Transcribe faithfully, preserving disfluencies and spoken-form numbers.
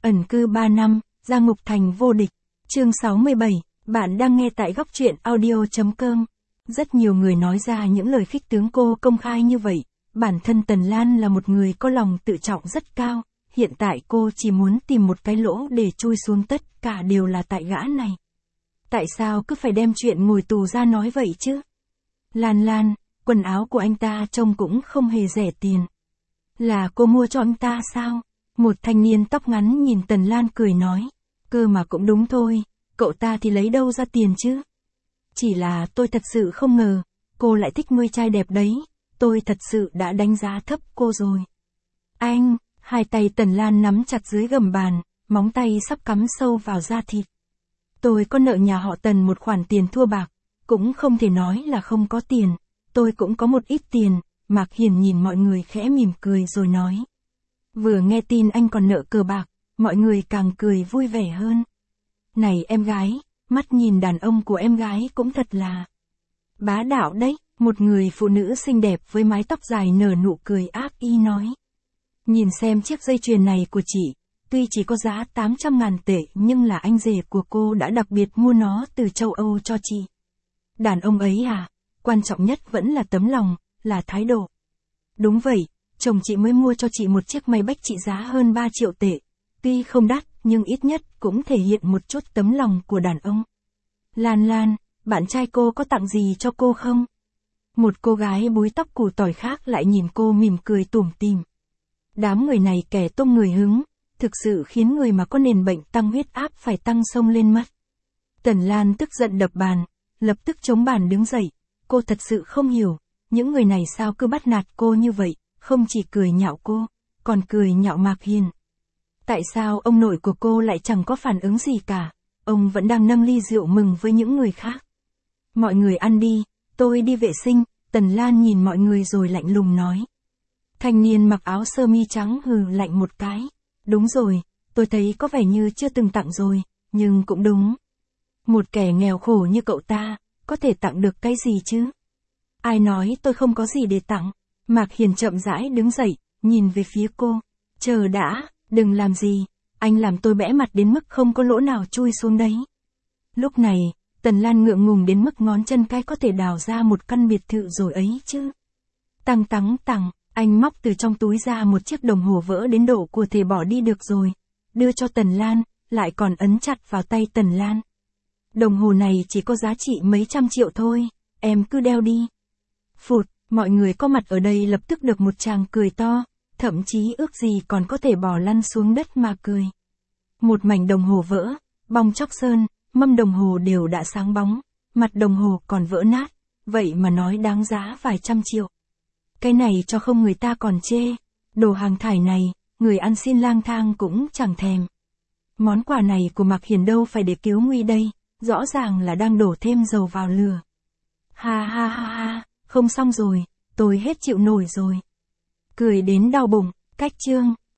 Ẩn cư ba năm, ra ngục thành vô địch. Chương sáu mươi bảy, bạn đang nghe tại góc truyện audio chấm com. Rất nhiều người nói ra những lời khích tướng cô công khai như vậy. Bản thân Tần Lan là một người có lòng tự trọng rất cao. Hiện tại cô chỉ muốn tìm một cái lỗ để chui xuống, tất cả đều là tại gã này. Tại sao cứ phải đem chuyện ngồi tù ra nói vậy chứ? Lan Lan, quần áo của anh ta trông cũng không hề rẻ tiền. Là cô mua cho anh ta sao? Một thanh niên tóc ngắn nhìn Tần Lan cười nói. Cơ mà cũng đúng thôi, cậu ta thì lấy đâu ra tiền chứ? Chỉ là tôi thật sự không ngờ, cô lại thích ngươi trai đẹp đấy, tôi thật sự đã đánh giá thấp cô rồi. Anh, hai tay Tần Lan nắm chặt dưới gầm bàn, móng tay sắp cắm sâu vào da thịt. Tôi có nợ nhà họ Tần một khoản tiền thua bạc, cũng không thể nói là không có tiền, tôi cũng có một ít tiền. Mạc Hiền nhìn mọi người khẽ mỉm cười rồi nói. Vừa nghe tin anh còn nợ cờ bạc, mọi người càng cười vui vẻ hơn. Này em gái, mắt nhìn đàn ông của em gái cũng thật là bá đạo đấy, một người phụ nữ xinh đẹp với mái tóc dài nở nụ cười ác ý nói. Nhìn xem chiếc dây chuyền này của chị, tuy chỉ có giá tám trăm ngàn tệ nhưng là anh rể của cô đã đặc biệt mua nó từ châu Âu cho chị. Đàn ông ấy à, quan trọng nhất vẫn là tấm lòng, là thái độ. Đúng vậy, chồng chị mới mua cho chị một chiếc may bách trị giá hơn ba triệu tệ. Tuy không đắt, nhưng ít nhất cũng thể hiện một chút tấm lòng của đàn ông. Lan Lan, bạn trai cô có tặng gì cho cô không? Một cô gái búi tóc củ tỏi khác lại nhìn cô mỉm cười tủm tỉm. Đám người này kẻ tung người hứng, thực sự khiến người mà có nền bệnh tăng huyết áp phải tăng sông lên mất. Tần Lan tức giận đập bàn, lập tức chống bàn đứng dậy. Cô thật sự không hiểu, những người này sao cứ bắt nạt cô như vậy, không chỉ cười nhạo cô, còn cười nhạo Mạc Hiền. Tại sao ông nội của cô lại chẳng có phản ứng gì cả, ông vẫn đang nâng ly rượu mừng với những người khác. Mọi người ăn đi, tôi đi vệ sinh. Tần Lan nhìn mọi người rồi lạnh lùng nói. Thanh niên mặc áo sơ mi trắng hừ lạnh một cái. Đúng rồi, tôi thấy có vẻ như chưa từng tặng rồi, nhưng cũng đúng. Một kẻ nghèo khổ như cậu ta, có thể tặng được cái gì chứ? Ai nói tôi không có gì để tặng? Mạc Hiền chậm rãi đứng dậy, nhìn về phía cô. Chờ đã, đừng làm gì, anh làm tôi bẽ mặt đến mức không có lỗ nào chui xuống đấy. Lúc này, Tần Lan ngượng ngùng đến mức ngón chân cái có thể đào ra một căn biệt thự rồi ấy chứ. Tăng tắng tằng, anh móc từ trong túi ra một chiếc đồng hồ vỡ đến độ của thể bỏ đi được rồi. Đưa cho Tần Lan, lại còn ấn chặt vào tay Tần Lan. Đồng hồ này chỉ có giá trị mấy trăm triệu thôi, em cứ đeo đi. Phụt, mọi người có mặt ở đây lập tức được một tràng cười to, thậm chí ước gì còn có thể bỏ lăn xuống đất mà cười. Một mảnh đồng hồ vỡ, bong chóc sơn, mâm đồng hồ đều đã sáng bóng, mặt đồng hồ còn vỡ nát, vậy mà nói đáng giá vài trăm triệu. Cái này cho không người ta còn chê, đồ hàng thải này, người ăn xin lang thang cũng chẳng thèm. Món quà này của Mạc Hiền đâu phải để cứu nguy đây, rõ ràng là đang đổ thêm dầu vào lửa. Ha ha ha ha, không xong rồi, tôi hết chịu nổi rồi. Cười đến đau bụng, cách chương.